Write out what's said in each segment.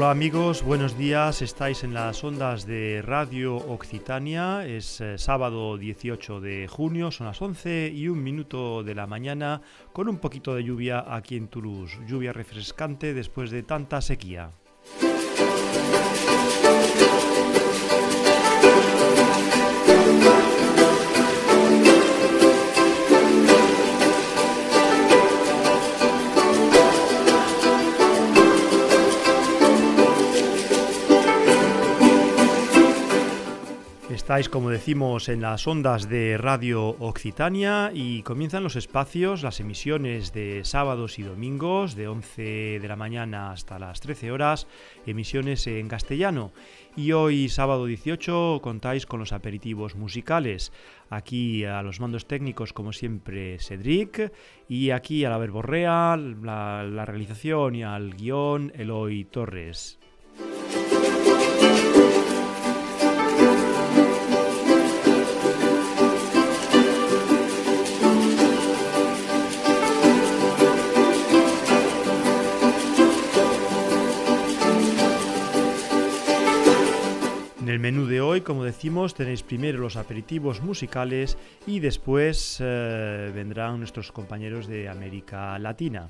Hola amigos, buenos días, estáis en las ondas de Radio Occitania, es sábado 18 de junio, son las 11:01 de la mañana, con un poquito de lluvia aquí en Toulouse, lluvia refrescante después de tanta sequía. Estáis, como decimos, en las ondas de Radio Occitania y comienzan los espacios, las emisiones de sábados y domingos de 11 de la mañana hasta las 13 horas, emisiones en castellano. Y hoy, sábado 18, contáis con los aperitivos musicales. Aquí a los mandos técnicos, como siempre, Cedric, y aquí a la verborrea, la realización y al guión, Eloy Torres. En el menú de hoy, como decimos, tenéis primero los aperitivos musicales y después vendrán nuestros compañeros de América Latina.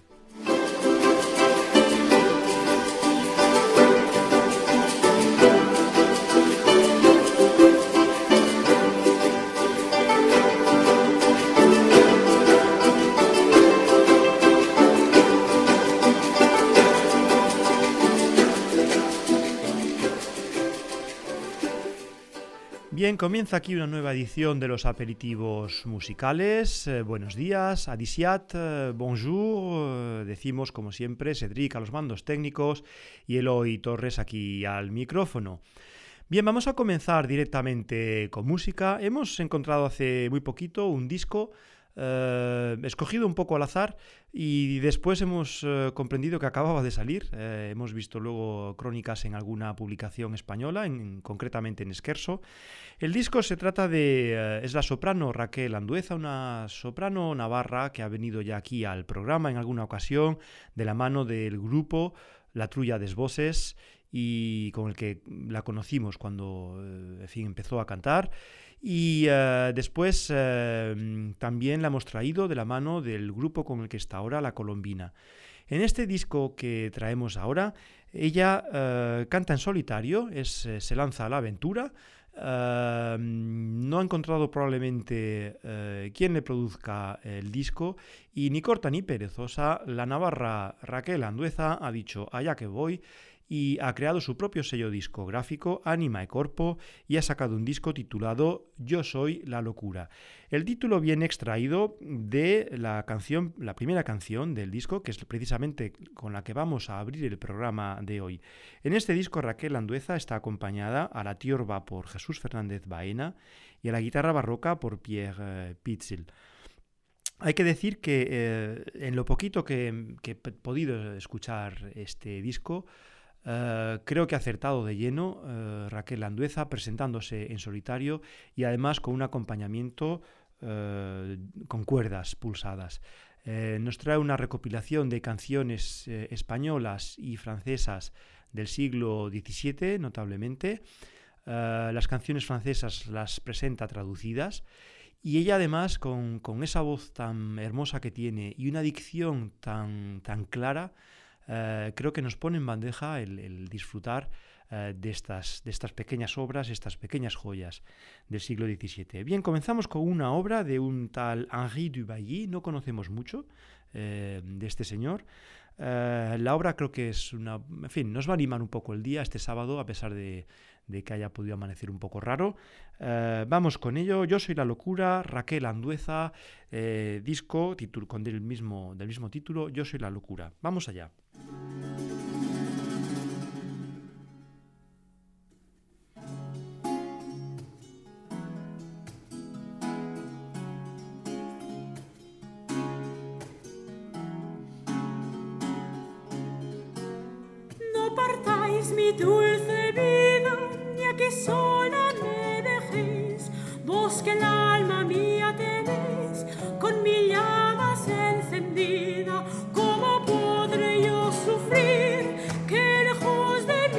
Bien, comienza aquí una nueva edición de los aperitivos musicales. Buenos días, adisiat, bonjour, decimos como siempre, Cedric a los mandos técnicos y Eloy Torres aquí al micrófono. Bien, vamos a comenzar directamente con música. Hemos encontrado hace muy poquito un disco escogido un poco al azar y después hemos comprendido que acababa de salir. Hemos visto luego crónicas en alguna publicación española, concretamente en Esquerzo. El disco se trata de... es la soprano Raquel Andueza, una soprano navarra que ha venido ya aquí al programa en alguna ocasión de la mano del grupo La Trulla des Voces y con el que la conocimos cuando empezó a cantar. Y después también la hemos traído de la mano del grupo con el que está ahora, La Colombina. En este disco que traemos ahora, ella canta en solitario, se lanza a la aventura. No ha encontrado probablemente quien le produzca el disco y ni corta ni perezosa, la navarra Raquel Andueza ha dicho allá que voy y ha creado su propio sello discográfico, Anima e Corpo, y ha sacado un disco titulado Yo soy la locura. El título viene extraído de la primera canción del disco, que es precisamente con la que vamos a abrir el programa de hoy. En este disco Raquel Andueza está acompañada a la tiorba por Jesús Fernández Baena y a la guitarra barroca por Pierre Pitzel. Hay que decir que en lo poquito que he podido escuchar este disco, creo que ha acertado de lleno Raquel Andueza presentándose en solitario y además con un acompañamiento con cuerdas pulsadas. Nos trae una recopilación de canciones españolas y francesas del siglo XVII, notablemente. Las canciones francesas las presenta traducidas y ella además con esa voz tan hermosa que tiene y una dicción tan clara, creo que nos pone en bandeja el disfrutar de estas pequeñas obras, estas pequeñas joyas del siglo XVII. Bien, comenzamos con una obra de un tal Henri Dubailly, no conocemos mucho de este señor. La obra creo que es nos va a animar un poco el día este sábado, a pesar de que haya podido amanecer un poco raro. Vamos con ello. Yo soy la locura, Raquel Andueza, disco del mismo título, Yo soy la locura. Vamos allá. No partáis mi dulce vida, ni aquí sola me dejéis, vos que el alma mía tenéis, con mi llamas encendida, ¿cómo podré yo sufrir que lejos de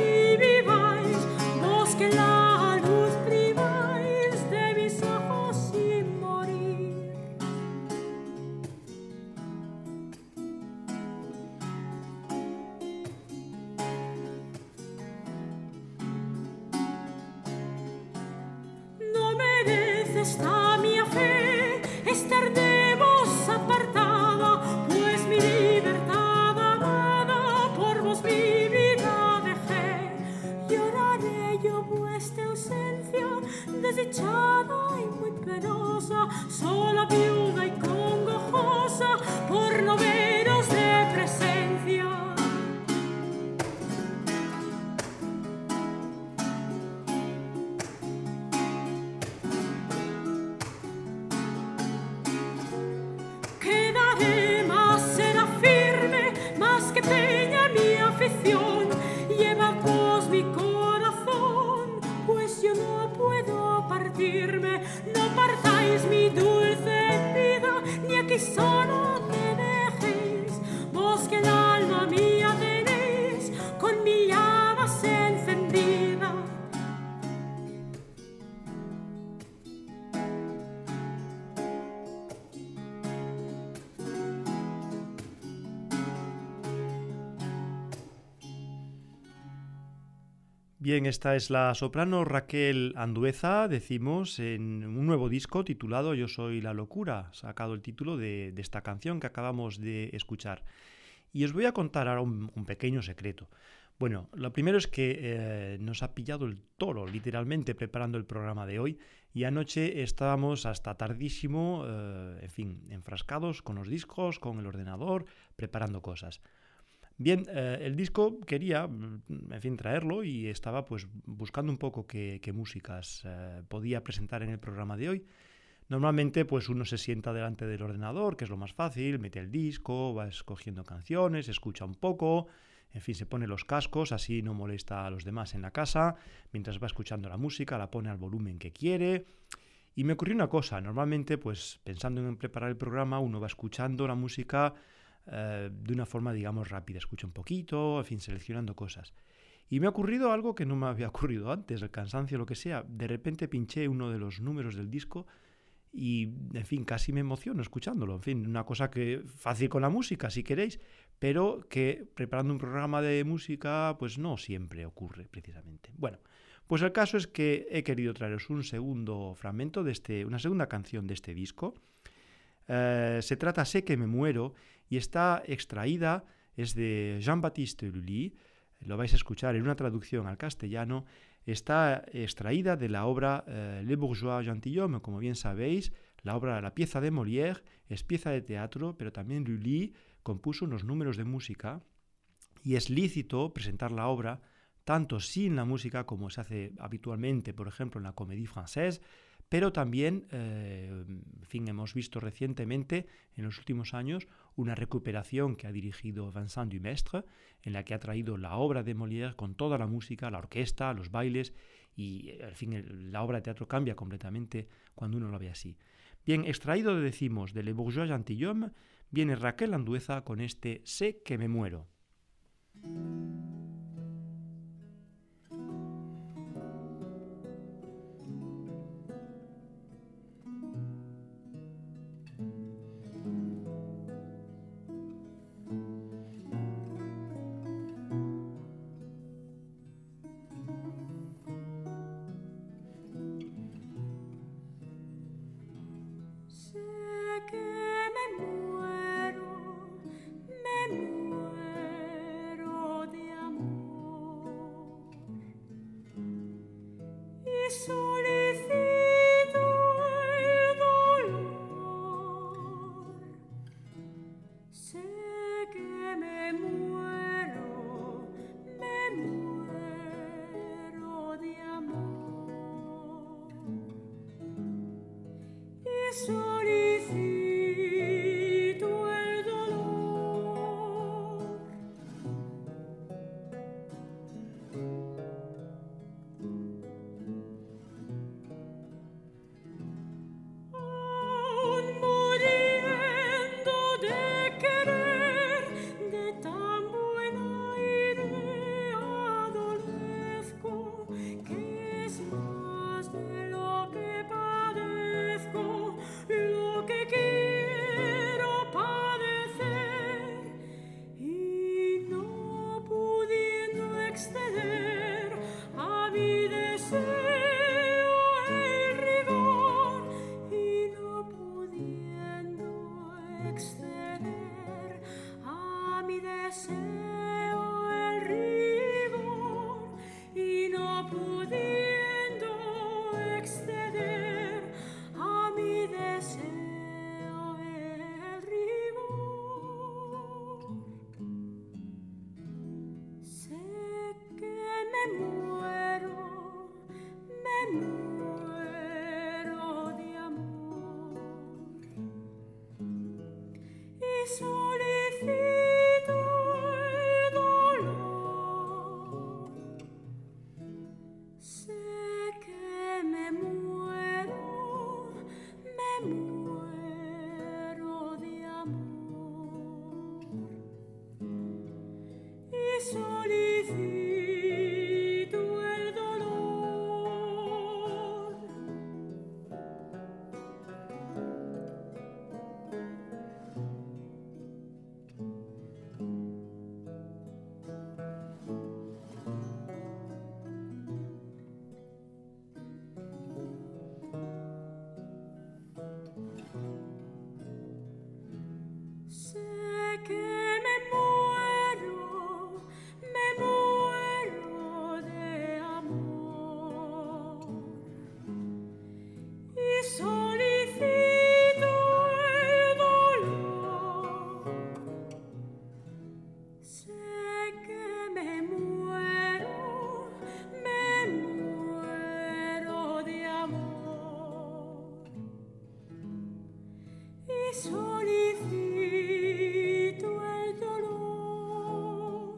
estardemos apartada, pues mi libertad amada por vos mi vida dejé. Lloraré yo vuestra ausencia, desdichada y muy penosa, sola, viuda y congojosa, por no veros de presencia. Quedaré, más será firme, más que peña mi afición. Llevad vos mi corazón, pues yo no puedo partirme. No partáis mi dulce vida, ni aquí sola me dejéis. Vos que el alma mía tenéis, con mi llama encendida. Bien, esta es la soprano Raquel Andueza, decimos, en un nuevo disco titulado Yo soy la locura, sacado el título de esta canción que acabamos de escuchar. Y os voy a contar ahora un pequeño secreto. Bueno, lo primero es que nos ha pillado el toro, literalmente, preparando el programa de hoy, y anoche estábamos hasta tardísimo, en fin, enfrascados con los discos, con el ordenador, preparando cosas. Bien, el disco quería, en fin, traerlo y estaba pues buscando un poco qué músicas podía presentar en el programa de hoy. Normalmente pues uno se sienta delante del ordenador, que es lo más fácil, mete el disco, va escogiendo canciones, escucha un poco, en fin, se pone los cascos, así no molesta a los demás en la casa, mientras va escuchando la música, la pone al volumen que quiere. Y me ocurrió una cosa, normalmente pues pensando en preparar el programa, uno va escuchando la música de una forma, digamos, rápida. Escucho un poquito, en fin, seleccionando cosas. Y me ha ocurrido algo que no me había ocurrido antes, el cansancio, lo que sea. De repente pinché uno de los números del disco y, en fin, casi me emociono escuchándolo. En fin, una cosa que fácil con la música, si queréis, pero que preparando un programa de música, pues no siempre ocurre, precisamente. Bueno, pues el caso es que he querido traeros un segundo fragmento una segunda canción de este disco. Se trata Sé que me muero y está extraída, es de Jean-Baptiste Lully, lo vais a escuchar en una traducción al castellano, está extraída de la obra Le Bourgeois Gentilhomme, como bien sabéis, la pieza de Molière es pieza de teatro, pero también Lully compuso unos números de música y es lícito presentar la obra tanto sin la música como se hace habitualmente, por ejemplo, en la Comédie Française, pero también, en fin, hemos visto recientemente, en los últimos años, una recuperación que ha dirigido Vincent Dumestre, en la que ha traído la obra de Molière con toda la música, la orquesta, los bailes, y, en fin, la obra de teatro cambia completamente cuando uno lo ve así. Bien, extraído, decimos, de Le Bourgeois Gentilhomme, viene Raquel Andueza con este Sé que me muero. Que solicito el dolor. Sé que me muero de amor y solicito el dolor. Sé que me muero de amor y solicito el dolor. Sé que me muero de amor y solicito el dolor.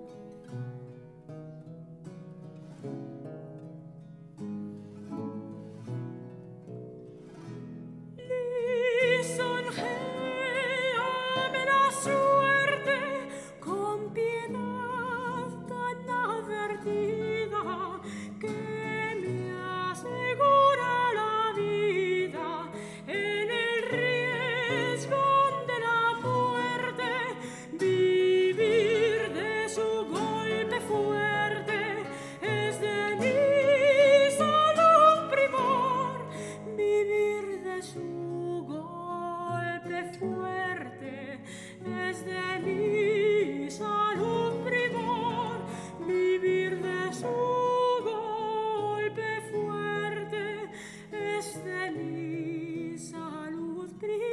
Lisonjéame la suerte con piedad tan advertida que me asegura la vida en el riesgo de la muerte. Vivir de su golpe fuerte es de mi salud primor. Vivir de su golpe fuerte es de mi salud primor. Vivir de su golpe fuerte es de mi salud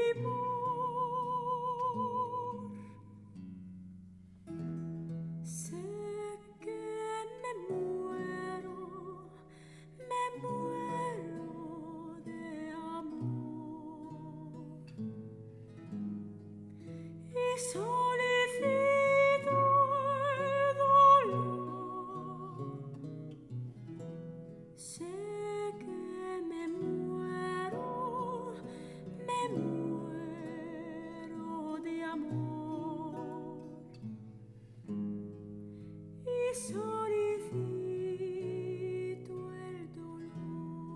primor. Sé que me muero de amor y solicito el dolor. Sé que me muero de amor y solicito el dolor.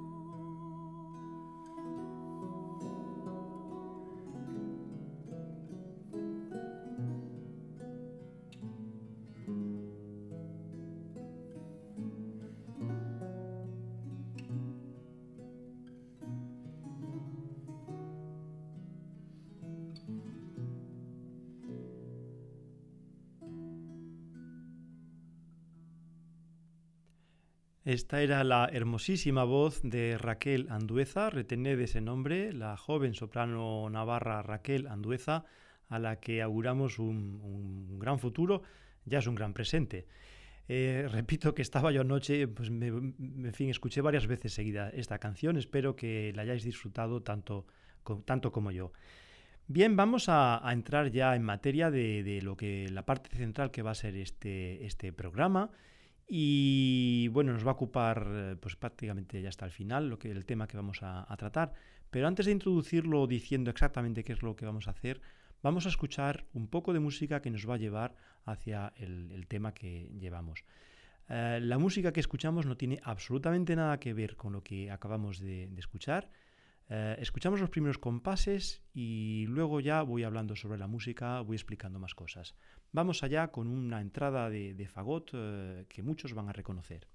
Esta era la hermosísima voz de Raquel Andueza. Retened ese nombre, la joven soprano navarra Raquel Andueza, a la que auguramos un gran futuro, ya es un gran presente. Repito que estaba yo anoche, pues en fin, escuché varias veces seguida esta canción, espero que la hayáis disfrutado tanto como yo. Bien, vamos a entrar ya en materia de lo que la parte central que va a ser este programa. Y bueno, nos va a ocupar pues prácticamente ya hasta el final el tema que vamos a tratar. Pero antes de introducirlo diciendo exactamente qué es lo que vamos a hacer, vamos a escuchar un poco de música que nos va a llevar hacia el tema que llevamos. La música que escuchamos no tiene absolutamente nada que ver con lo que acabamos de escuchar. Escuchamos los primeros compases y luego ya voy hablando sobre la música, voy explicando más cosas. Vamos allá con una entrada de fagot que muchos van a reconocer.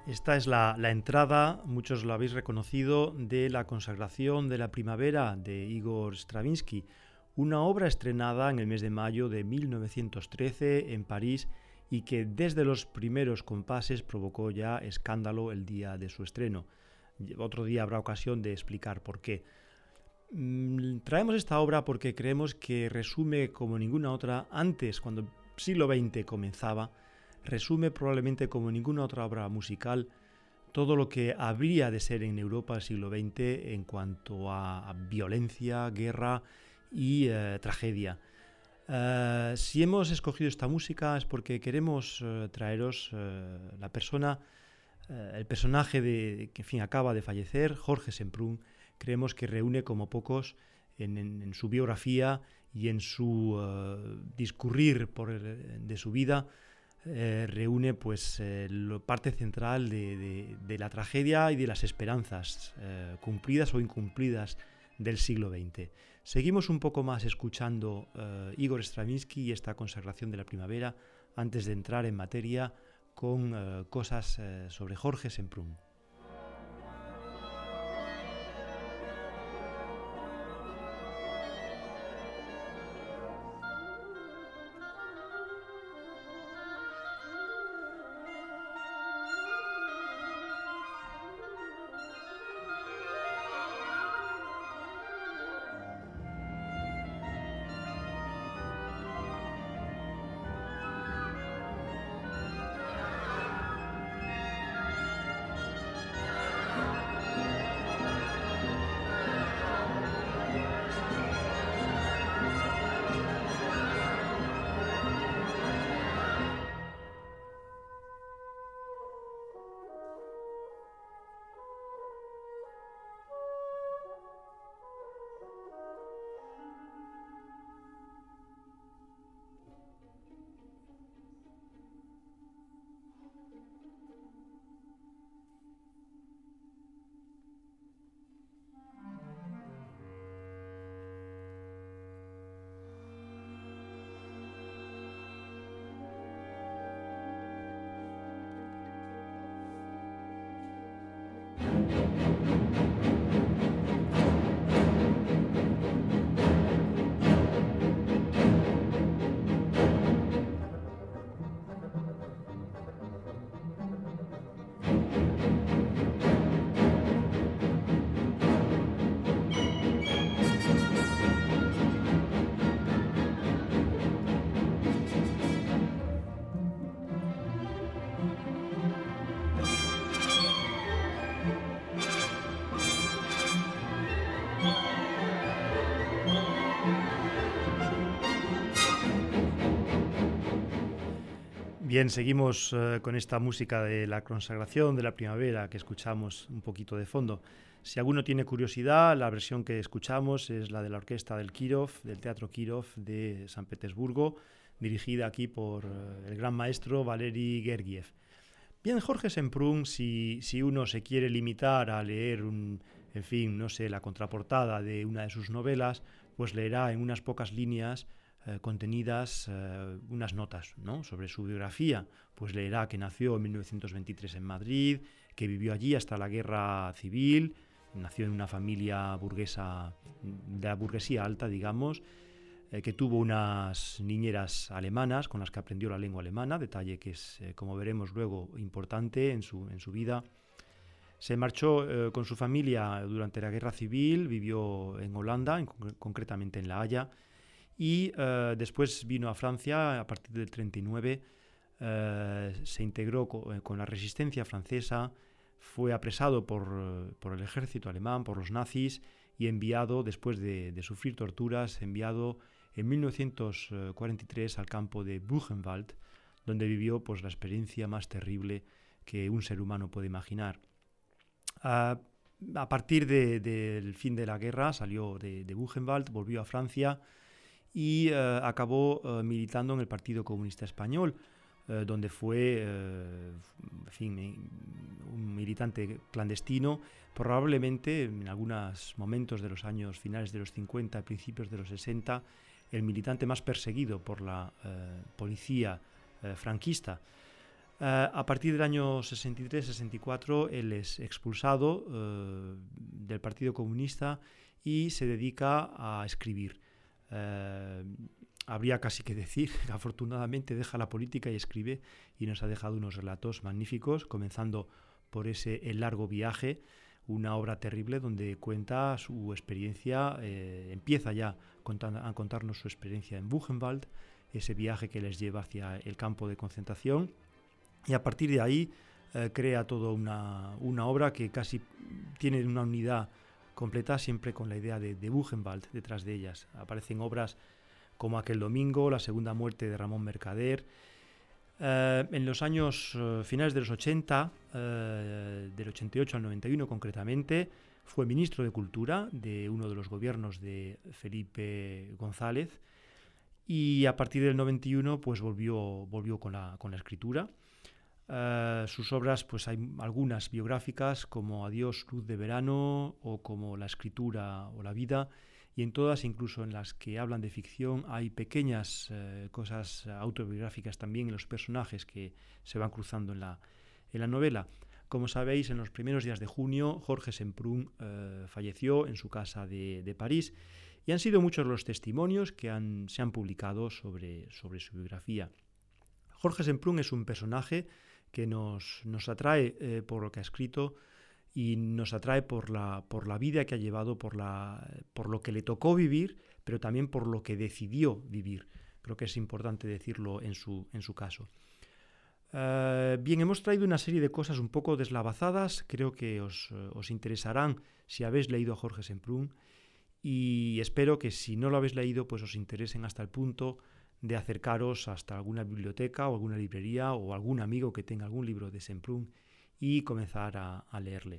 Esta es la entrada, muchos lo habéis reconocido, de la consagración de la primavera de Igor Stravinsky, una obra estrenada en el mes de mayo de 1913 en París y que desde los primeros compases provocó ya escándalo el día de su estreno. Otro día habrá ocasión de explicar por qué. Traemos esta obra porque creemos que resume como ninguna otra, antes, cuando el siglo XX comenzaba, resume probablemente como ninguna otra obra musical todo lo que habría de ser en Europa el siglo XX en cuanto a violencia, guerra y tragedia. Si hemos escogido esta música es porque queremos traeros el personaje que en fin, acaba de fallecer, Jorge Semprún. Creemos que reúne como pocos en su biografía y en su discurrir de su vida, reúne pues parte central de la tragedia y de las esperanzas cumplidas o incumplidas del siglo XX. Seguimos un poco más escuchando Igor Stravinsky y esta consagración de la primavera antes de entrar en materia con cosas sobre Jorge Semprún. Bien, seguimos con esta música de la consagración de la primavera que escuchamos un poquito de fondo. Si alguno tiene curiosidad, la versión que escuchamos es la de la orquesta del Kirov, del Teatro Kirov de San Petersburgo, dirigida aquí por el gran maestro Valery Gergiev. Bien, Jorge Semprún, si uno se quiere limitar a leer la contraportada de una de sus novelas, pues leerá en unas pocas líneas contenidas unas notas, ¿no?, sobre su biografía. Pues leerá que nació en 1923 en Madrid, que vivió allí hasta la guerra civil, nació en una familia burguesa, de la burguesía alta, digamos, que tuvo unas niñeras alemanas con las que aprendió la lengua alemana, detalle que es, como veremos luego, importante en su vida. Se marchó con su familia durante la guerra civil, vivió en Holanda, concretamente en La Haya, y después vino a Francia a partir del 39, se integró con la resistencia francesa, fue apresado por el ejército alemán, por los nazis, y enviado, después de sufrir torturas, enviado en 1943 al campo de Buchenwald, donde vivió pues la experiencia más terrible que un ser humano puede imaginar. A partir del fin de la guerra salió de Buchenwald, volvió a Francia y acabó militando en el Partido Comunista Español, donde fue un militante clandestino, probablemente en algunos momentos de los años finales de los 50, principios de los 60, el militante más perseguido por la policía franquista. A partir del año 63-64 él es expulsado del Partido Comunista y se dedica a escribir. Habría casi que decir que afortunadamente deja la política y escribe, y nos ha dejado unos relatos magníficos, comenzando por El largo viaje, una obra terrible donde cuenta su experiencia, empieza ya a contarnos su experiencia en Buchenwald, ese viaje que les lleva hacia el campo de concentración, y a partir de ahí crea toda una obra que casi tiene una unidad completa, siempre con la idea de Buchenwald detrás de ellas. Aparecen obras como Aquel domingo, La segunda muerte de Ramón Mercader. En los años finales de los 80, del 88 al 91 concretamente, fue ministro de Cultura de uno de los gobiernos de Felipe González, y a partir del 91 pues volvió con la escritura. Sus obras, pues hay algunas biográficas como Adiós, luz de verano, o como La escritura o la vida, y en todas, incluso en las que hablan de ficción, hay pequeñas cosas autobiográficas también en los personajes que se van cruzando en la novela. Como sabéis, en los primeros días de junio, Jorge Semprún falleció en su casa de París, y han sido muchos los testimonios que se han publicado sobre su biografía. Jorge Semprún es un personaje que nos atrae por lo que ha escrito, y nos atrae por la vida que ha llevado, por lo que le tocó vivir, pero también por lo que decidió vivir. Creo que es importante decirlo en su caso. Bien, hemos traído una serie de cosas un poco deslavazadas, creo que os interesarán si habéis leído a Jorge Semprún, y espero que si no lo habéis leído, pues os interesen hasta el punto de acercaros hasta alguna biblioteca o alguna librería o algún amigo que tenga algún libro de Semprún y comenzar a leerle.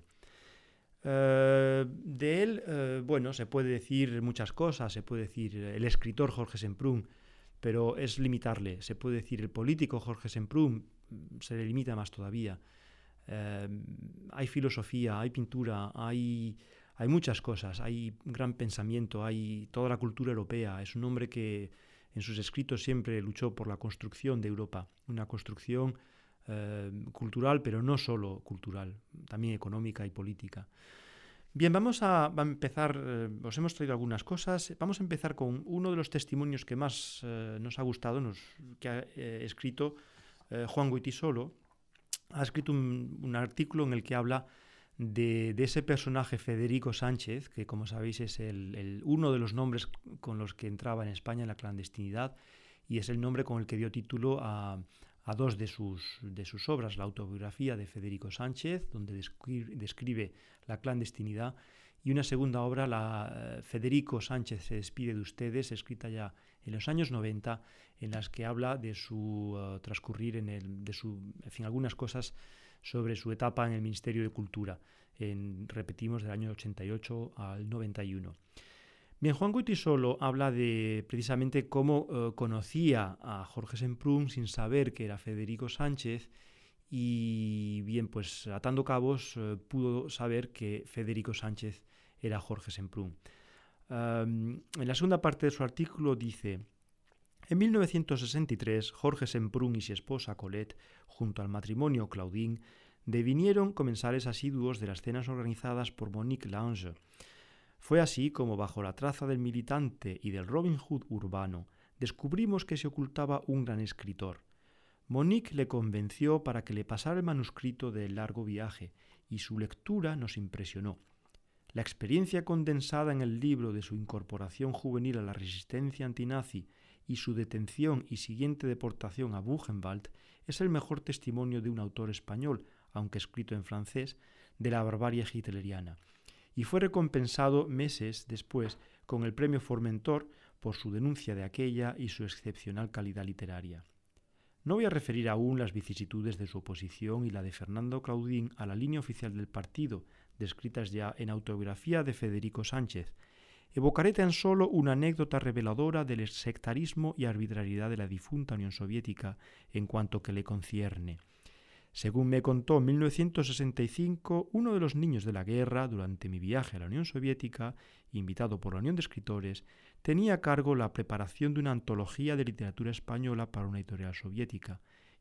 De él, bueno, se puede decir muchas cosas, se puede decir el escritor Jorge Semprún, pero es limitarle. Se puede decir el político Jorge Semprún, se le limita más todavía. Hay filosofía, hay pintura, hay muchas cosas, hay gran pensamiento, hay toda la cultura europea. Es un hombre que en sus escritos siempre luchó por la construcción de Europa, una construcción cultural, pero no solo cultural, también económica y política. Bien, vamos a empezar, os hemos traído algunas cosas. Vamos a empezar con uno de los testimonios que más nos ha gustado, que ha escrito Juan Goytisolo. Ha escrito un artículo en el que habla de ese personaje Federico Sánchez, que como sabéis es uno de los nombres con los que entraba en España en la clandestinidad, y es el nombre con el que dio título a dos de sus obras: la autobiografía de Federico Sánchez, donde describe la clandestinidad, y una segunda obra, Federico Sánchez se despide de ustedes, escrita ya en los años 90, en las que habla de su transcurrir, en fin, algunas cosas sobre su etapa en el Ministerio de Cultura, repetimos, del año 88 al 91. Bien, Juan Goytisolo habla de precisamente cómo conocía a Jorge Semprún sin saber que era Federico Sánchez, y bien, pues atando cabos pudo saber que Federico Sánchez era Jorge Semprún. En la segunda parte de su artículo dice: en 1963, Jorge Semprún y su esposa Colette, junto al matrimonio Claudine, devinieron comensales asiduos de las cenas organizadas por Monique Lange. Fue así como, bajo la traza del militante y del Robin Hood urbano, descubrimos que se ocultaba un gran escritor. Monique le convenció para que le pasara el manuscrito de El largo viaje, y su lectura nos impresionó. La experiencia condensada en el libro de su incorporación juvenil a la resistencia antinazi y su detención y siguiente deportación a Buchenwald es el mejor testimonio de un autor español, aunque escrito en francés, de la barbarie hitleriana, y fue recompensado meses después con el premio Formentor por su denuncia de aquella y su excepcional calidad literaria. No voy a referir aún las vicisitudes de su oposición y la de Fernando Claudín a la línea oficial del partido, descritas ya en Autobiografía de Federico Sánchez. Evocaré tan solo una anécdota reveladora del sectarismo y arbitrariedad de la difunta Unión Soviética en cuanto que le concierne. Según me contó en 1965 uno de los niños de la guerra, durante mi viaje a la Unión Soviética, invitado por la Unión de Escritores, tenía a cargo la preparación de una antología de literatura española para una editorial soviética,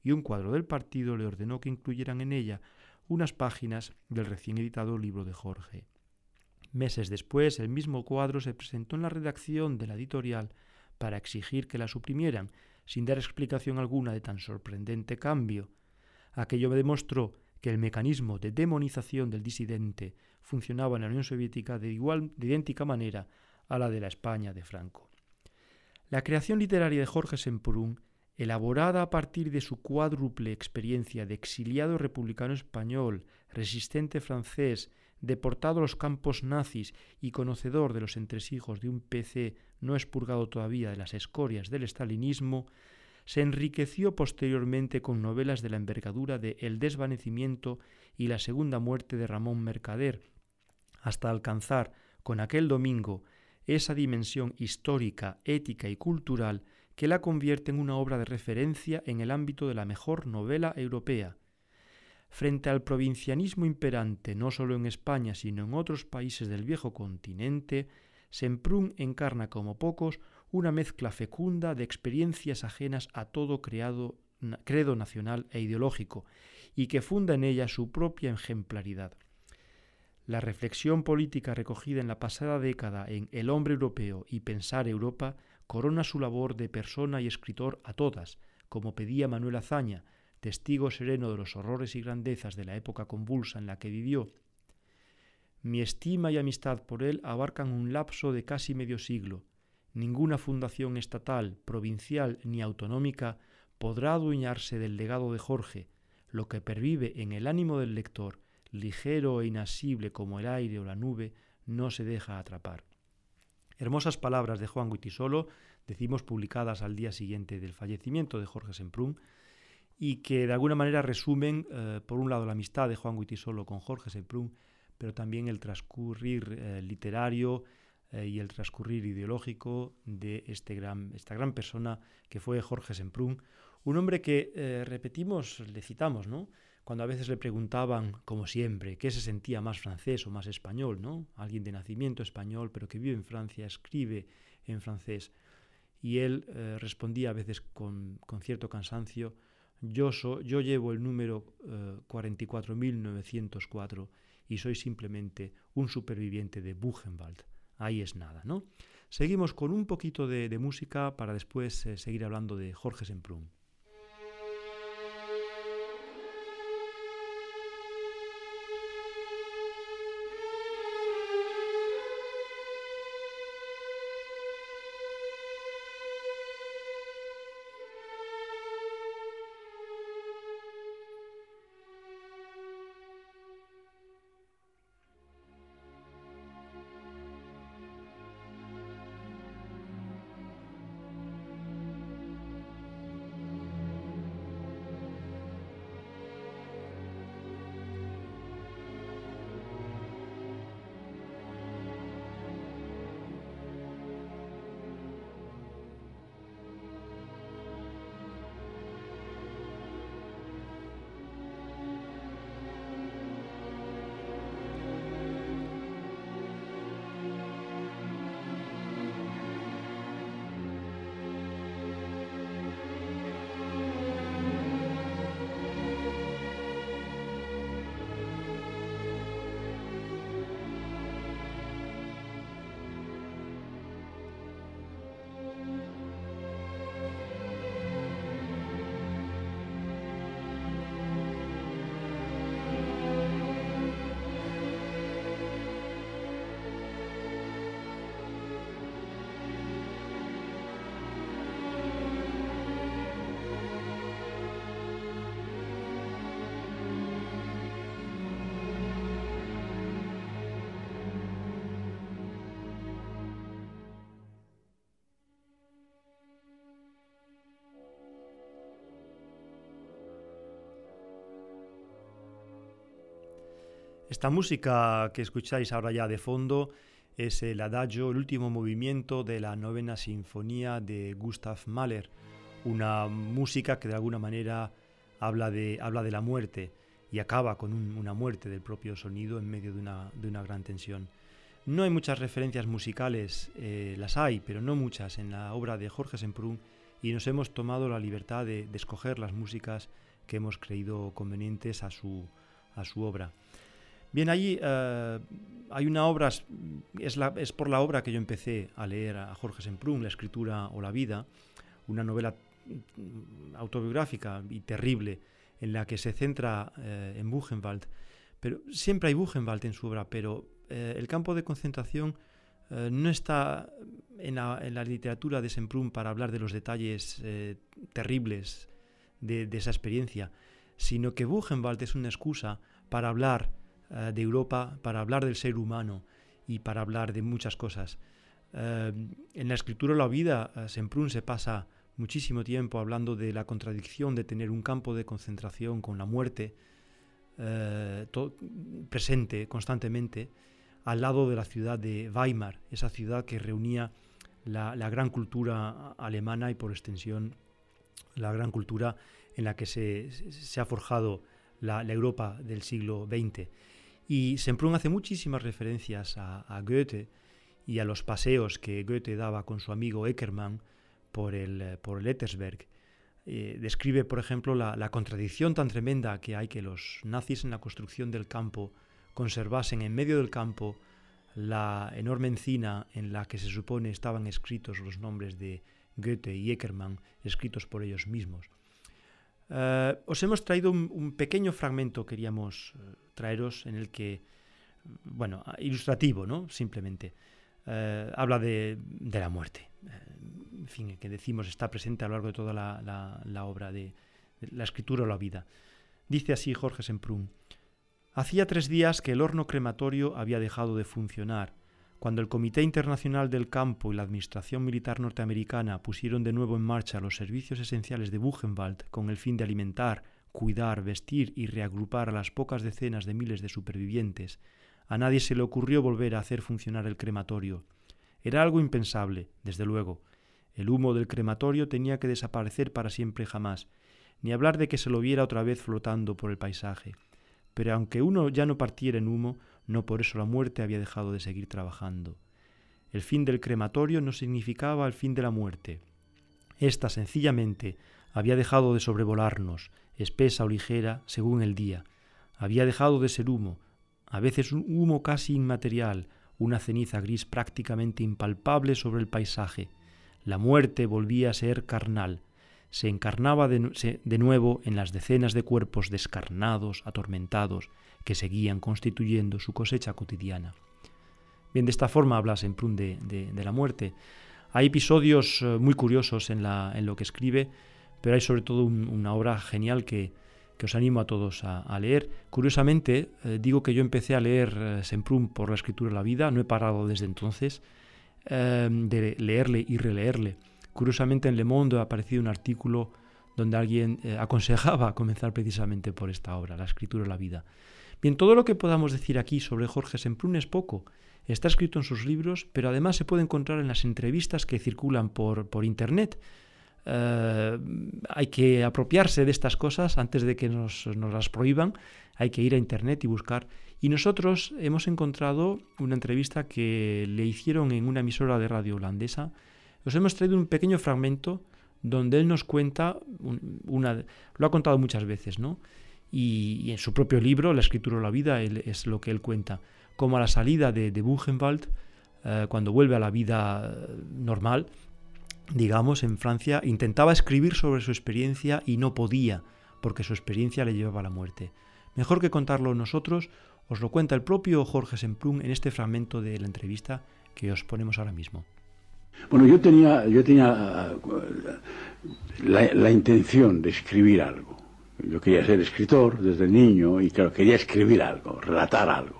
y un cuadro del partido le ordenó que incluyeran en ella unas páginas del recién editado libro de Jorge. Meses después, el mismo cuadro se presentó en la redacción de la editorial para exigir que la suprimieran, sin dar explicación alguna de tan sorprendente cambio. Aquello me demostró que el mecanismo de demonización del disidente funcionaba en la Unión Soviética de idéntica manera a la de la España de Franco. La creación literaria de Jorge Semprún, elaborada a partir de su cuádruple experiencia de exiliado republicano español, resistente francés, deportado a los campos nazis y conocedor de los entresijos de un PC no expurgado todavía de las escorias del estalinismo, se enriqueció posteriormente con novelas de la envergadura de El desvanecimiento y La segunda muerte de Ramón Mercader, hasta alcanzar, con Aquel domingo, esa dimensión histórica, ética y cultural que la convierte en una obra de referencia en el ámbito de la mejor novela europea. Frente al provincianismo imperante no solo en España sino en otros países del viejo continente, Semprún encarna como pocos una mezcla fecunda de experiencias ajenas a todo credo nacional e ideológico y que funda en ella su propia ejemplaridad. La reflexión política recogida en la pasada década en El hombre europeo y Pensar Europa corona su labor de persona y escritor a todas, como pedía Manuel Azaña, testigo sereno de los horrores y grandezas de la época convulsa en la que vivió. Mi estima y amistad por él abarcan un lapso de casi medio siglo. Ninguna fundación estatal, provincial ni autonómica podrá adueñarse del legado de Jorge. Lo que pervive en el ánimo del lector, ligero e inasible como el aire o la nube, no se deja atrapar. Hermosas palabras de Juan Goytisolo, decimos publicadas al día siguiente del fallecimiento de Jorge Semprún, y que de alguna manera resumen, por un lado, la amistad de Juan Goytisolo con Jorge Semprún, pero también el transcurrir literario y el transcurrir ideológico de esta gran persona que fue Jorge Semprún, un hombre que le citamos, ¿no? Cuando a veces le preguntaban, como siempre, qué se sentía más francés o más español, ¿no? Alguien de nacimiento español, pero que vive en Francia, escribe en francés. Y él respondía a veces con cierto cansancio: yo llevo el número 44.904 y soy simplemente un superviviente de Buchenwald. Ahí es nada, ¿no? Seguimos con un poquito de música para después seguir hablando de Jorge Semprún. Esta música que escucháis ahora ya de fondo es el adagio, el último movimiento de la novena sinfonía de Gustav Mahler, una música que de alguna manera habla de la muerte y acaba con una muerte del propio sonido en medio de una gran tensión. No hay muchas referencias musicales, las hay, pero no muchas, en la obra de Jorge Semprún y nos hemos tomado la libertad de escoger las músicas que hemos creído convenientes a su obra. Bien, allí hay una obra, es por la obra que yo empecé a leer a Jorge Semprún, La escritura o la vida, una novela autobiográfica y terrible en la que se centra en Buchenwald. Pero siempre hay Buchenwald en su obra, pero el campo de concentración no está en la literatura de Semprún para hablar de los detalles terribles de esa experiencia, sino que Buchenwald es una excusa para hablar de Europa, para hablar del ser humano y para hablar de muchas cosas. En la escritura de la vida, Semprún se pasa muchísimo tiempo hablando de la contradicción de tener un campo de concentración con la muerte presente constantemente al lado de la ciudad de Weimar, esa ciudad que reunía la gran cultura alemana y por extensión la gran cultura en la que se ha forjado la Europa del siglo XX. Y Semprún hace muchísimas referencias a Goethe y a los paseos que Goethe daba con su amigo Eckermann por el Ettersberg. Describe, por ejemplo, la contradicción tan tremenda que hay que los nazis en la construcción del campo conservasen en medio del campo la enorme encina en la que se supone estaban escritos los nombres de Goethe y Eckermann, escritos por ellos mismos. Os hemos traído un pequeño fragmento, queríamos traeros, en el que, bueno, ilustrativo, ¿no? Simplemente, habla de la muerte. En fin, que decimos está presente a lo largo de toda la obra de la escritura o la vida. Dice así Jorge Semprún: hacía 3 días que el horno crematorio había dejado de funcionar, cuando el Comité Internacional del Campo y la Administración Militar Norteamericana pusieron de nuevo en marcha los servicios esenciales de Buchenwald con el fin de alimentar, cuidar, vestir y reagrupar a las pocas decenas de miles de supervivientes, a nadie se le ocurrió volver a hacer funcionar el crematorio. Era algo impensable, desde luego. El humo del crematorio tenía que desaparecer para siempre jamás, ni hablar de que se lo viera otra vez flotando por el paisaje. Pero aunque uno ya no partiera en humo, no por eso la muerte había dejado de seguir trabajando. El fin del crematorio no significaba el fin de la muerte. Esta sencillamente había dejado de sobrevolarnos, espesa o ligera, según el día. Había dejado de ser humo, a veces un humo casi inmaterial, una ceniza gris prácticamente impalpable sobre el paisaje. La muerte volvía a ser carnal. Se encarnaba de nuevo en las decenas de cuerpos descarnados, atormentados, que seguían constituyendo su cosecha cotidiana. Bien, de esta forma habla Semprún de la muerte. Hay episodios muy curiosos en lo que escribe, pero hay sobre todo una obra genial que os animo a todos a leer. Curiosamente, digo que yo empecé a leer Semprún por la escritura de la vida, no he parado desde entonces de leerle y releerle. Curiosamente en Le Monde ha aparecido un artículo donde alguien aconsejaba comenzar precisamente por esta obra, La escritura de la vida. Bien, todo lo que podamos decir aquí sobre Jorge Semprún es poco. Está escrito en sus libros, pero además se puede encontrar en las entrevistas que circulan por Internet. Hay que apropiarse de estas cosas antes de que nos las prohíban. Hay que ir a Internet y buscar. Y nosotros hemos encontrado una entrevista que le hicieron en una emisora de radio holandesa. Os hemos traído un pequeño fragmento donde él nos cuenta, lo ha contado muchas veces, ¿no? Y en su propio libro, La escritura o la vida, es lo que él cuenta. Como a la salida de Buchenwald, cuando vuelve a la vida normal, digamos, en Francia, intentaba escribir sobre su experiencia y no podía, porque su experiencia le llevaba a la muerte. Mejor que contarlo nosotros, os lo cuenta el propio Jorge Semprún en este fragmento de la entrevista que os ponemos ahora mismo. Bueno, yo tenía la intención de escribir algo. Yo quería ser escritor desde niño y claro, quería escribir algo, relatar algo.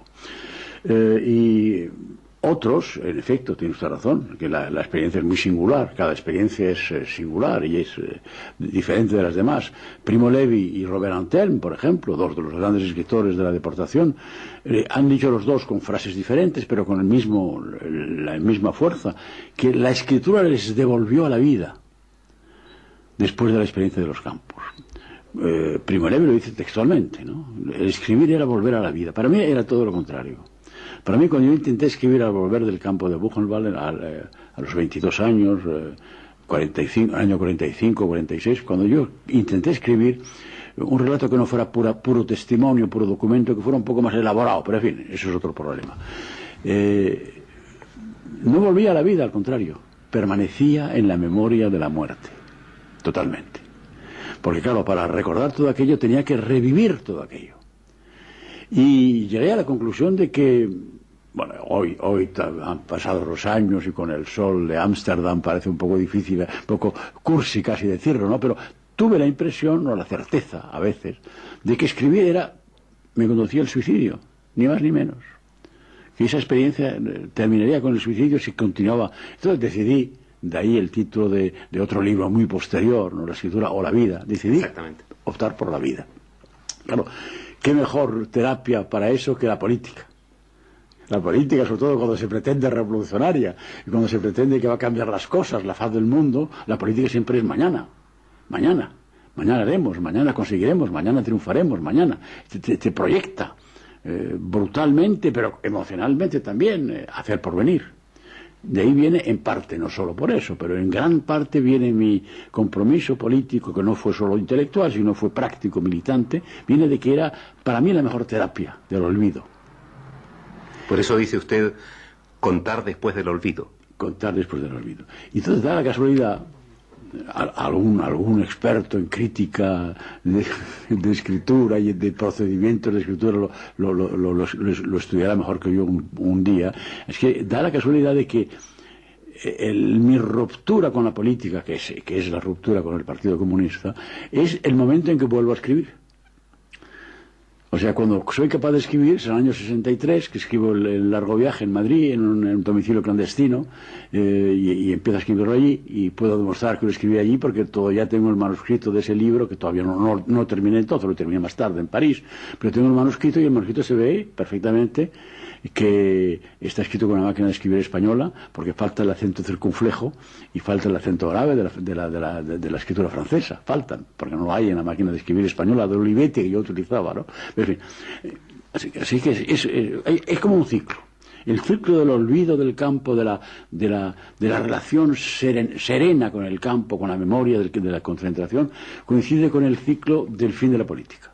Y otros, en efecto, tiene usted razón, que la experiencia es muy singular, cada experiencia es singular y es diferente de las demás. Primo Levi y Robert Antelme, por ejemplo, dos de los grandes escritores de la deportación, han dicho los dos con frases diferentes, pero con la misma fuerza, que la escritura les devolvió a la vida después de la experiencia de los campos. Primo Levi lo dice textualmente, ¿no? El escribir era volver a la vida. Para mí era todo lo contrario. Para mí, cuando yo intenté escribir al volver del campo de Buchenwald a los 22 años, año 45, 46, cuando yo intenté escribir un relato que no fuera puro testimonio, puro documento, que fuera un poco más elaborado, pero en fin, eso es otro problema. No volvía a la vida, al contrario, permanecía en la memoria de la muerte, totalmente. Porque claro, para recordar todo aquello tenía que revivir todo aquello. Y llegué a la conclusión de que, bueno, hoy han pasado los años y con el sol de Ámsterdam parece un poco difícil, un poco cursi casi decirlo, ¿no? Pero tuve la impresión, o la certeza a veces, de que escribir me conducía al suicidio, ni más ni menos. Que esa experiencia terminaría con el suicidio si continuaba. Entonces decidí, de ahí el título de otro libro muy posterior, ¿no? La escritura o la vida, decidí optar por la vida. Claro, qué mejor terapia para eso que la política. La política, sobre todo cuando se pretende revolucionaria y cuando se pretende que va a cambiar las cosas, la faz del mundo, la política siempre es mañana. Mañana haremos, mañana conseguiremos, mañana triunfaremos, mañana. Te proyecta brutalmente, pero emocionalmente también, hacer por venir. De ahí viene, en parte, no solo por eso, pero en gran parte viene mi compromiso político, que no fue solo intelectual, sino fue práctico, militante, viene de que era, para mí, la mejor terapia del olvido. Por eso dice usted, contar después del olvido. Contar después del olvido. Y entonces da la casualidad, algún experto en crítica de escritura y de procedimientos de escritura lo estudiará mejor que yo un día. Es que da la casualidad de que mi ruptura con la política, que es la ruptura con el Partido Comunista, es el momento en que vuelvo a escribir. O sea, cuando soy capaz de escribir, es el año 63, que escribo el largo viaje en Madrid, en un domicilio clandestino, y empiezo a escribirlo allí, y puedo demostrar que lo escribí allí porque todavía tengo el manuscrito de ese libro, que todavía no terminé todo, lo terminé más tarde en París, pero tengo el manuscrito y el manuscrito se ve perfectamente que está escrito con una máquina de escribir española, porque falta el acento circunflejo y falta el acento grave de la escritura francesa, faltan, porque no lo hay en la máquina de escribir española de Olivetti que yo utilizaba, ¿no? En fin, así que es como un ciclo. El ciclo del olvido del campo, de la relación serena con el campo, con la memoria de la concentración, coincide con el ciclo del fin de la política.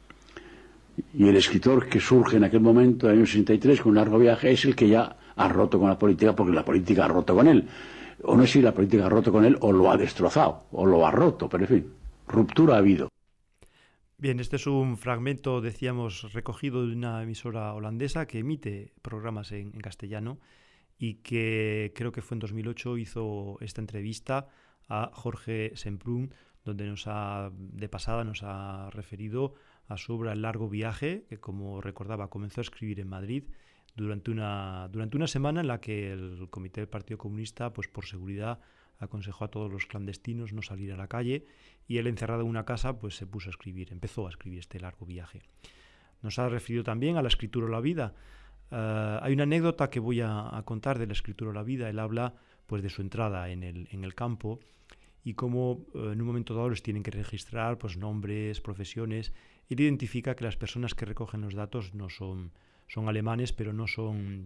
Y el escritor que surge en aquel momento, en el año 63, con un largo viaje, es el que ya ha roto con la política, porque la política ha roto con él. O no es si la política ha roto con él, o lo ha destrozado, o lo ha roto, pero en fin, ruptura ha habido. Bien, este es un fragmento, decíamos, recogido de una emisora holandesa que emite programas en castellano y que creo que fue en 2008 hizo esta entrevista a Jorge Semprún, donde de pasada nos ha referido a su obra El largo viaje, que como recordaba comenzó a escribir en Madrid durante una semana en la que el Comité del Partido Comunista, pues por seguridad, aconsejó a todos los clandestinos no salir a la calle, y él, encerrado en una casa, pues se puso a escribir, empezó a escribir este largo viaje. Nos ha referido también a la escritura o la vida. Hay una anécdota que voy a contar de la escritura o la vida. Él habla pues de su entrada en el campo y cómo en un momento dado les tienen que registrar pues nombres, profesiones. Él identifica que las personas que recogen los datos no son alemanes, pero no son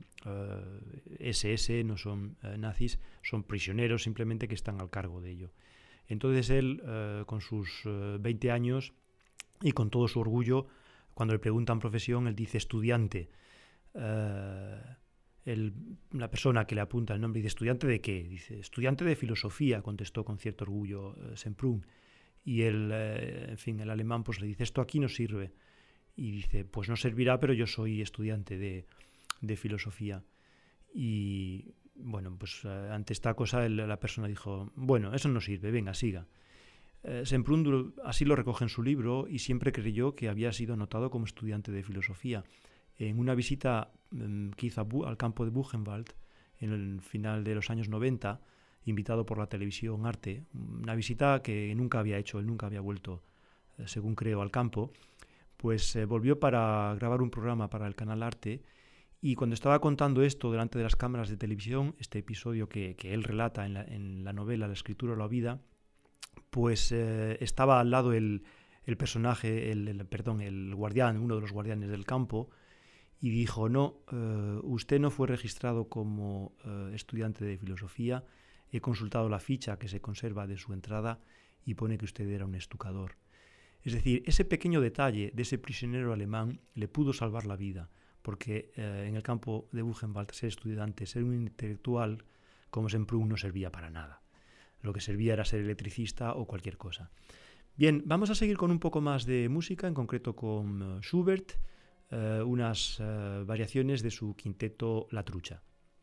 SS, no son nazis, son prisioneros simplemente que están al cargo de ello. Entonces él, con sus 20 años y con todo su orgullo, cuando le preguntan profesión, él dice estudiante. La persona que le apunta el nombre dice, ¿estudiante de qué? Dice, estudiante de filosofía, contestó con cierto orgullo Semprún. Y él, en fin, el alemán pues le dice, esto aquí no sirve. Y dice, pues no servirá, pero yo soy estudiante de filosofía. Y bueno, pues ante esta cosa la persona dijo, bueno, eso no sirve, venga, siga. Semprún así lo recoge en su libro y siempre creyó que había sido anotado como estudiante de filosofía. En una visita que hizo al campo de Buchenwald en el final de los años 90, invitado por la televisión Arte, una visita que nunca había hecho, él nunca había vuelto, según creo, al campo, pues volvió para grabar un programa para el canal Arte, y cuando estaba contando esto delante de las cámaras de televisión, este episodio que él relata en la novela La escritura o la vida, pues estaba al lado el personaje, el guardián, uno de los guardianes del campo, y dijo, no, usted no fue registrado como estudiante de filosofía, He consultado la ficha que se conserva de su entrada y pone que usted era un estucador. Es decir, ese pequeño detalle de ese prisionero alemán le pudo salvar la vida, porque en el campo de Buchenwald ser estudiante, ser un intelectual como Semprún no servía para nada. Lo que servía era ser electricista o cualquier cosa. Bien, vamos a seguir con un poco más de música, en concreto con Schubert, unas variaciones de su quinteto La Trucha.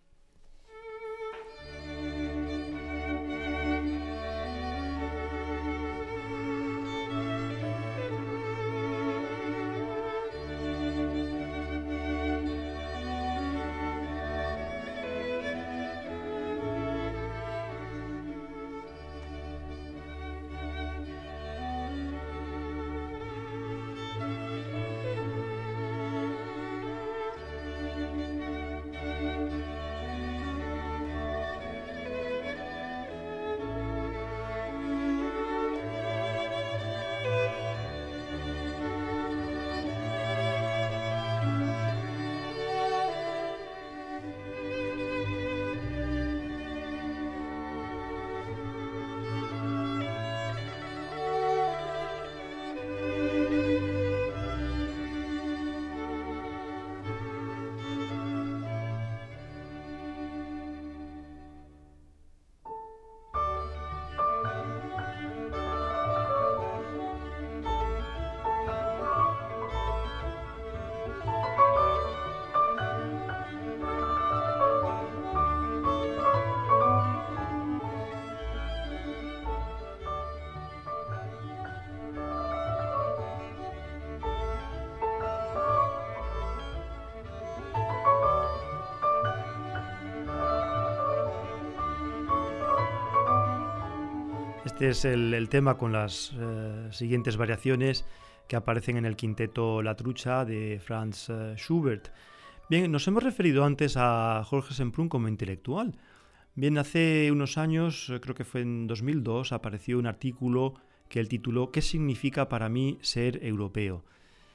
Este es el tema con las siguientes variaciones que aparecen en el quinteto La Trucha de Franz Schubert. Bien, nos hemos referido antes a Jorge Semprún como intelectual. Bien, hace unos años, creo que fue en 2002, apareció un artículo que él tituló ¿Qué significa para mí ser europeo?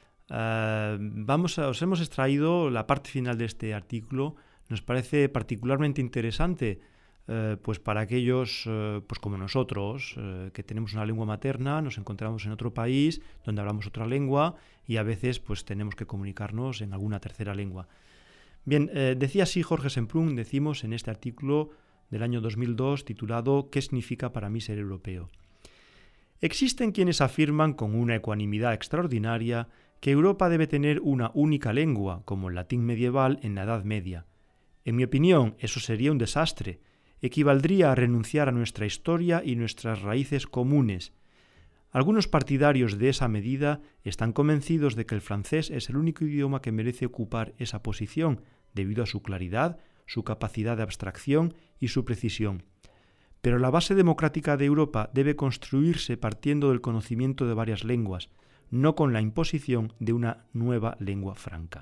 Os hemos extraído la parte final de este artículo. Nos parece particularmente interesante pues para aquellos pues como nosotros que tenemos una lengua materna, nos encontramos en otro país donde hablamos otra lengua y a veces pues tenemos que comunicarnos en alguna tercera lengua. Bien, decía así Jorge Semprún, decimos en este artículo del año 2002 titulado ¿Qué significa para mí ser europeo? Existen quienes afirman con una ecuanimidad extraordinaria que Europa debe tener una única lengua, como el latín medieval en la Edad Media. En mi opinión, eso sería un desastre. Equivaldría a renunciar a nuestra historia y nuestras raíces comunes. Algunos partidarios de esa medida están convencidos de que el francés es el único idioma que merece ocupar esa posición debido a su claridad, su capacidad de abstracción y su precisión. Pero la base democrática de Europa debe construirse partiendo del conocimiento de varias lenguas, no con la imposición de una nueva lengua franca.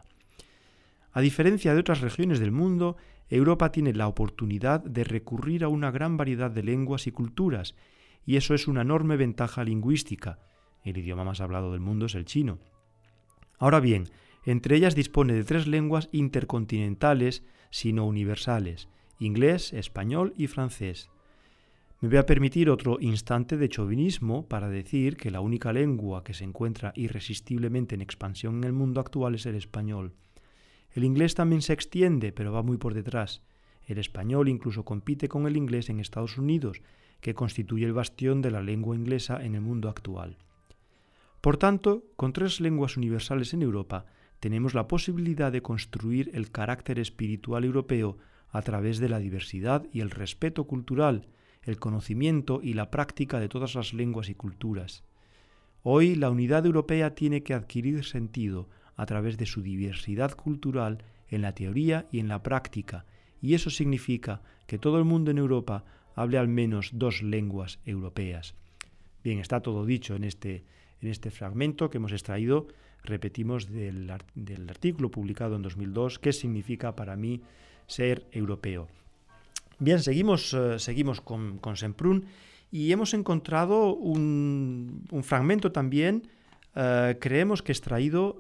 A diferencia de otras regiones del mundo, Europa tiene la oportunidad de recurrir a una gran variedad de lenguas y culturas, y eso es una enorme ventaja lingüística. El idioma más hablado del mundo es el chino. Ahora bien, entre ellas dispone de 3 lenguas intercontinentales, sino universales: inglés, español y francés. Me voy a permitir otro instante de chauvinismo para decir que la única lengua que se encuentra irresistiblemente en expansión en el mundo actual es el español. El inglés también se extiende, pero va muy por detrás. El español incluso compite con el inglés en Estados Unidos, que constituye el bastión de la lengua inglesa en el mundo actual. Por tanto, con 3 lenguas universales en Europa, tenemos la posibilidad de construir el carácter espiritual europeo a través de la diversidad y el respeto cultural, el conocimiento y la práctica de todas las lenguas y culturas. Hoy la unidad europea tiene que adquirir sentido a través de su diversidad cultural en la teoría y en la práctica, y eso significa que todo el mundo en Europa hable al menos 2 lenguas europeas. Bien, está todo dicho en este fragmento que hemos extraído, repetimos, del artículo publicado en 2002, ¿Qué significa para mí ser europeo? Bien, seguimos con Semprún y hemos encontrado un fragmento también, creemos que extraído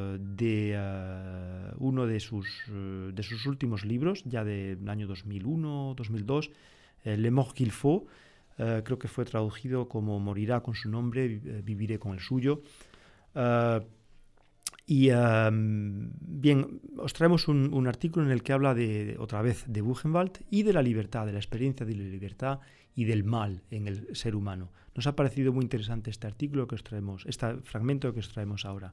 de uno de sus últimos libros, ya del año 2001-2002, Le mort qu'il faut, creo que fue traducido como morirá con su nombre, viviré con el suyo. Bien, os traemos un artículo en el que habla otra vez de Buchenwald y de la libertad, de la experiencia de la libertad y del mal en el ser humano. Nos ha parecido muy interesante este artículo que os traemos, este fragmento que os traemos ahora.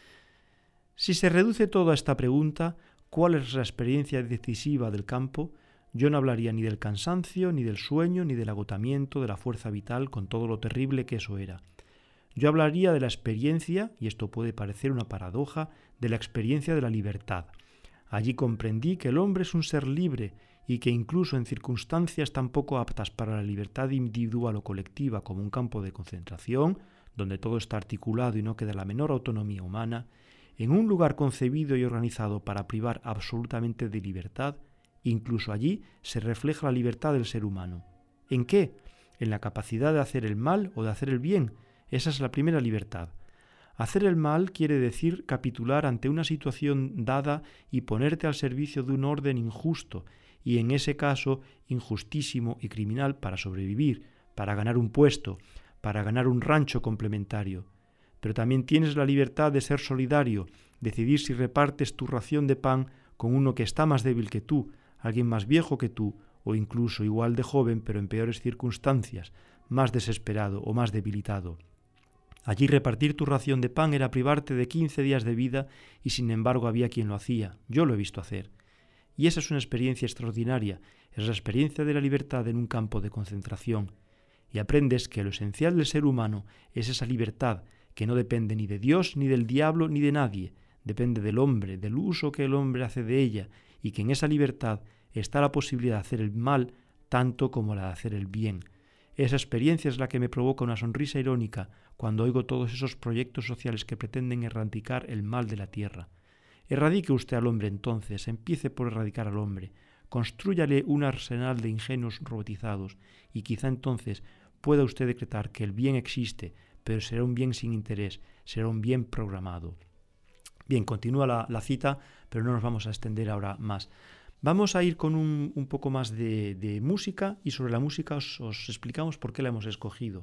Si se reduce todo a esta pregunta, ¿cuál es la experiencia decisiva del campo? Yo no hablaría ni del cansancio, ni del sueño, ni del agotamiento, de la fuerza vital, con todo lo terrible que eso era. Yo hablaría de la experiencia, y esto puede parecer una paradoja, de la experiencia de la libertad. Allí comprendí que el hombre es un ser libre y que incluso en circunstancias tan poco aptas para la libertad individual o colectiva como un campo de concentración, donde todo está articulado y no queda la menor autonomía humana, en un lugar concebido y organizado para privar absolutamente de libertad, incluso allí se refleja la libertad del ser humano. ¿En qué? En la capacidad de hacer el mal o de hacer el bien. Esa es la primera libertad. Hacer el mal quiere decir capitular ante una situación dada y ponerte al servicio de un orden injusto, y en ese caso injustísimo y criminal, para sobrevivir, para ganar un puesto, para ganar un rancho complementario. Pero también tienes la libertad de ser solidario, decidir si repartes tu ración de pan con uno que está más débil que tú, alguien más viejo que tú, o incluso igual de joven pero en peores circunstancias, más desesperado o más debilitado. Allí repartir tu ración de pan era privarte de 15 días de vida y sin embargo había quien lo hacía. Yo lo he visto hacer. Y esa es una experiencia extraordinaria, es la experiencia de la libertad en un campo de concentración. Y aprendes que lo esencial del ser humano es esa libertad que no depende ni de Dios, ni del diablo, ni de nadie. Depende del hombre, del uso que el hombre hace de ella, y que en esa libertad está la posibilidad de hacer el mal tanto como la de hacer el bien. Esa experiencia es la que me provoca una sonrisa irónica cuando oigo todos esos proyectos sociales que pretenden erradicar el mal de la tierra. Erradique usted al hombre entonces, empiece por erradicar al hombre, constrúyale un arsenal de ingenuos robotizados y quizá entonces pueda usted decretar que el bien existe, pero será un bien sin interés, será un bien programado. Bien, continúa la cita, pero no nos vamos a extender ahora más. Vamos a ir con un poco más de música y sobre la música os explicamos por qué la hemos escogido.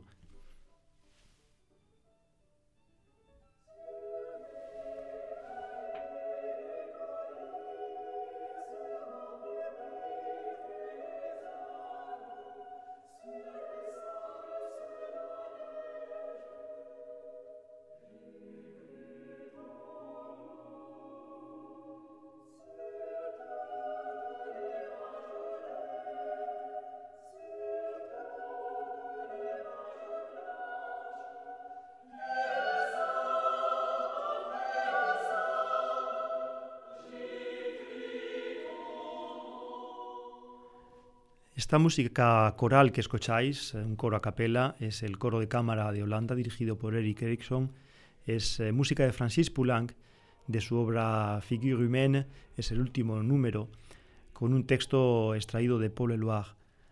Esta música coral que escucháis, un coro a capella, es el coro de cámara de Holanda dirigido por Erik Erikson. Es música de Francis Poulenc, de su obra Figure humaine, es el último número, con un texto extraído de Paul Éluard.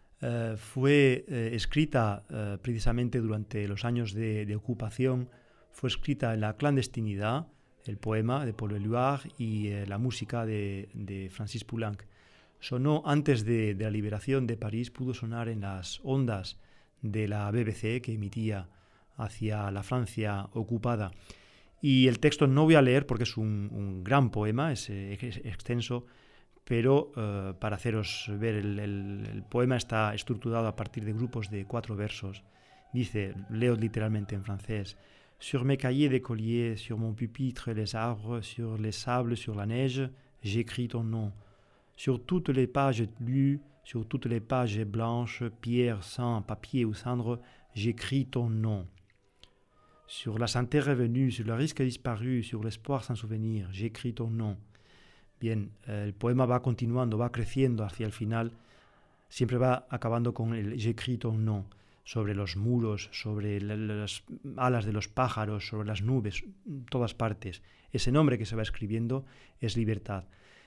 Fue escrita precisamente durante los años de ocupación, fue escrita en la clandestinidad, el poema de Paul Éluard y la música de Francis Poulenc. Sonó antes de la liberación de París, pudo sonar en las ondas de la BBC que emitía hacia la Francia ocupada. Y el texto no voy a leer porque es un gran poema, es extenso, pero para haceros ver, el poema está estructurado a partir de grupos de 4 versos. Dice, leo literalmente en francés: Sur mes cahiers d'écolier, sur mon pupitre les arbres, sur les sables, sur la neige, j'écris ton nom. Sur toutes les pages lues, sur toutes les pages blanches, pierre, sang, papier ou cendre, j'écris ton nom. Sur la santé revenue, sur le risque disparu, sur l'espoir sans souvenir, j'écris ton nom. Bien, el poema va continuando, va creciendo hacia el final, siempre va acabando con el j'écris ton nom, sobre los muros, sobre las alas de los pájaros, sobre las nubes, todas partes. Ese nombre que se va escribiendo es libertad.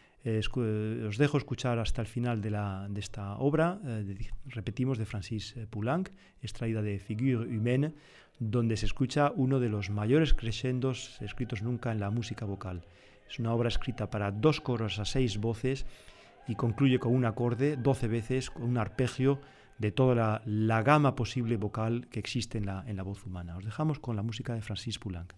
Os dejo escuchar hasta el final de esta obra, repetimos, de Francis Poulenc, extraída de Figure humaine, donde se escucha uno de los mayores crescendos escritos nunca en la música vocal. Es una obra escrita para 2 coros a 6 voces y concluye con un acorde 12 veces, con un arpegio de toda la gama posible vocal que existe en la voz humana. Os dejamos con la música de Francis Poulenc.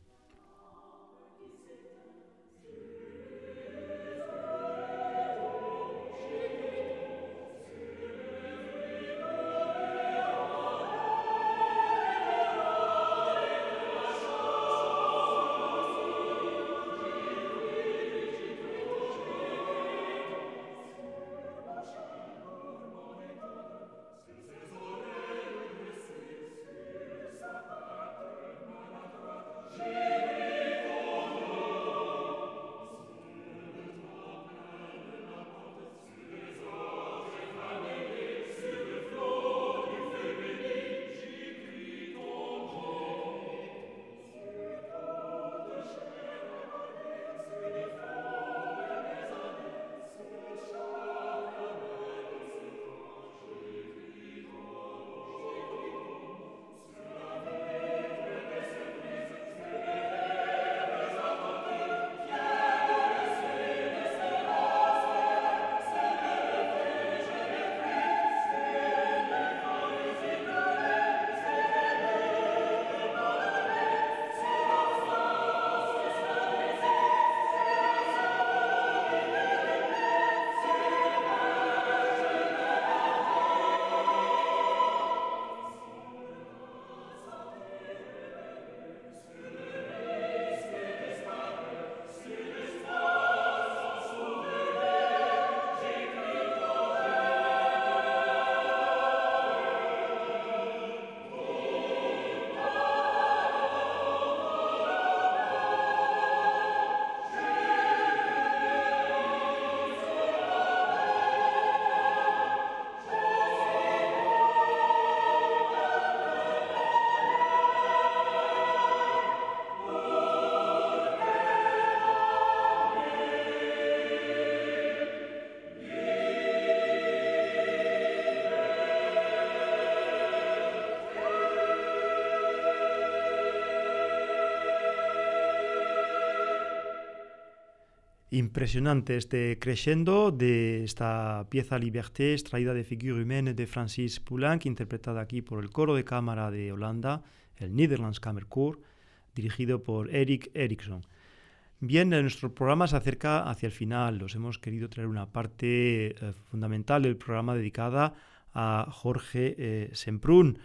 Impresionante este crescendo de esta pieza Liberté, extraída de Figure Humaine de Francis Poulenc, interpretada aquí por el coro de cámara de Holanda, el Netherlands Kammerchor, dirigido por Erik Eriksson. Bien, nuestro programa se acerca hacia el final. Os hemos querido traer una parte fundamental del programa dedicada a Jorge Semprún,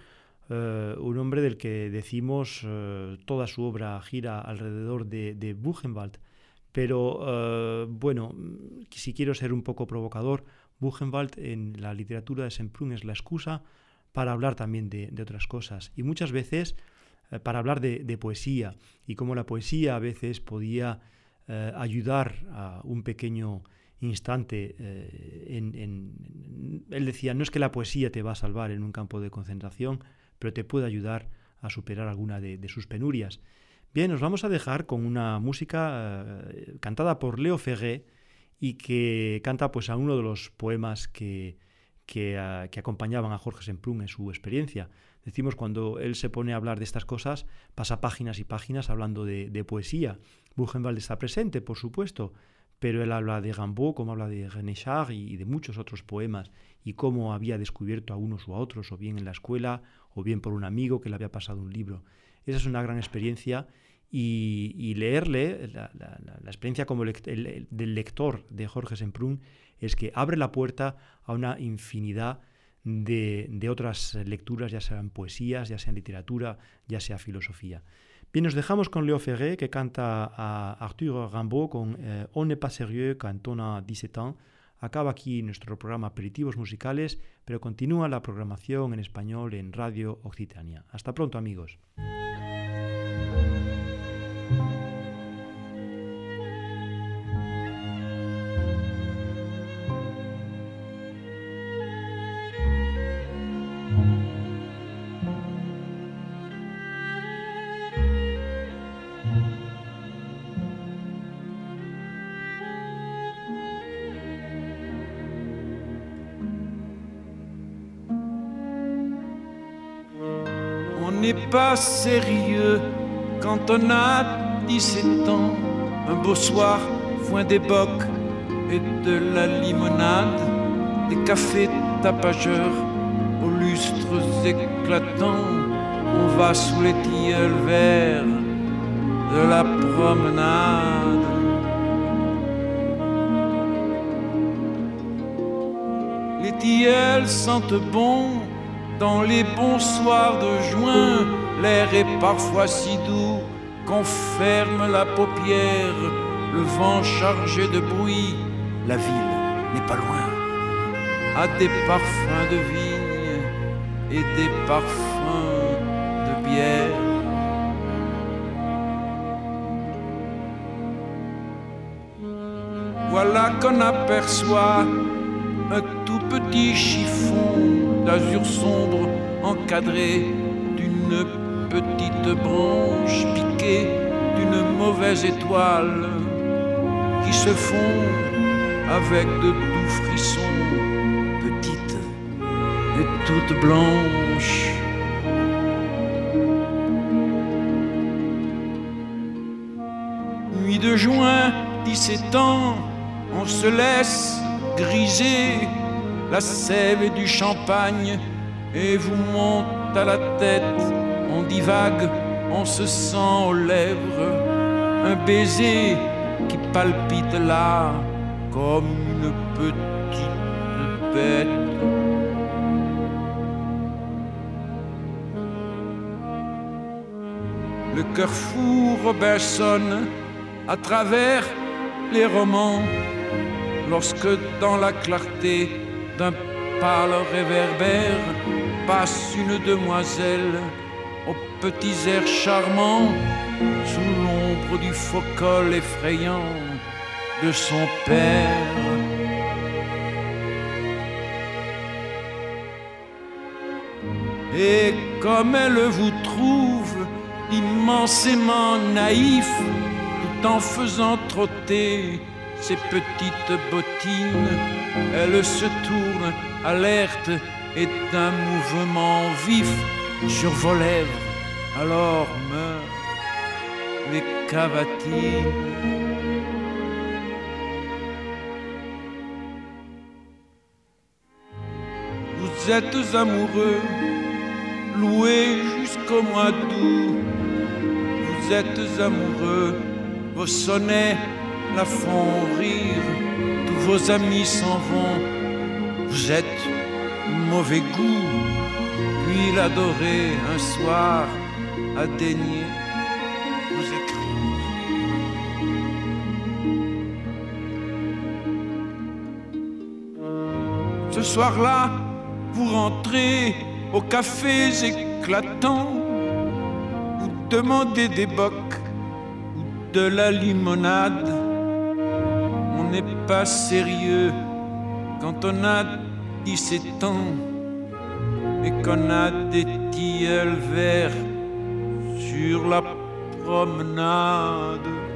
un hombre del que decimos toda su obra gira alrededor de Buchenwald. Pero, bueno, si quiero ser un poco provocador, Buchenwald en la literatura de Semprún es la excusa para hablar también de otras cosas. Y muchas veces para hablar de poesía y cómo la poesía a veces podía ayudar a un pequeño instante. Él decía, no es que la poesía te va a salvar en un campo de concentración, pero te puede ayudar a superar alguna de sus penurias. Bien, nos vamos a dejar con una música cantada por Léo Ferré y que canta pues a uno de los poemas que acompañaban a Jorge Semprún en su experiencia. Decimos, cuando él se pone a hablar de estas cosas, pasa páginas y páginas hablando de poesía. Buchenwald está presente, por supuesto, pero él habla de Rimbaud, como habla de René Char y de muchos otros poemas, y cómo había descubierto a unos u a otros, o bien en la escuela, o bien por un amigo que le había pasado un libro. Esa es una gran experiencia, y leerle, la experiencia como del lector de Jorge Semprún, es que abre la puerta a una infinidad de otras lecturas, ya sean poesías, ya sean literatura, ya sea filosofía. Bien, nos dejamos con Léo Ferré, que canta a Arthur Rimbaud con On n'est pas sérieux quand on a 17 ans. Acaba aquí nuestro programa Aperitivos Musicales, pero continúa la programación en español en Radio Occitania. Hasta pronto, amigos. N'est pas sérieux quand on a 17 ans. Un beau soir, foin des bocs et de la limonade, des cafés tapageurs aux lustres éclatants, on va sous les tilleuls verts de la promenade. Les tilleuls sentent bon dans les bons soirs de juin. L'air est parfois si doux qu'on ferme la paupière. Le vent chargé de bruit, la ville n'est pas loin, a des parfums de vigne et des parfums de bière. Voilà qu'on aperçoit un tout petit chiffon d'azur sombre encadré d'une petite branche piquée d'une mauvaise étoile qui se fond avec de doux frissons, petite et toute blanche. Nuit de juin, 17 ans, on se laisse griser, la sève et du champagne et vous monte à la tête, on divague, on se sent aux lèvres, un baiser qui palpite là comme une petite bête. Le cœur fou Robinson à travers les romans, lorsque dans la clarté d'un pâle réverbère passe une demoiselle aux petits airs charmants sous l'ombre du faux col effrayant de son père. Et comme elle vous trouve immensément naïf, tout en faisant trotter ses petites bottines, elle se tourne alerte et d'un mouvement vif sur vos lèvres, alors meurent les cavatines. Vous êtes amoureux, loués jusqu'au mois d'août. Vous êtes amoureux, vos sonnets la font rire, tous vos amis s'en vont. Vous êtes mauvais goût, puis l'adorer un soir a daigné vous écrire. Ce soir-là, vous rentrez aux cafés éclatants, vous demandez des bocs ou de la limonade. On n'est pas sérieux quand on a 17 ans et qu'on a des tilleuls verts sur la promenade.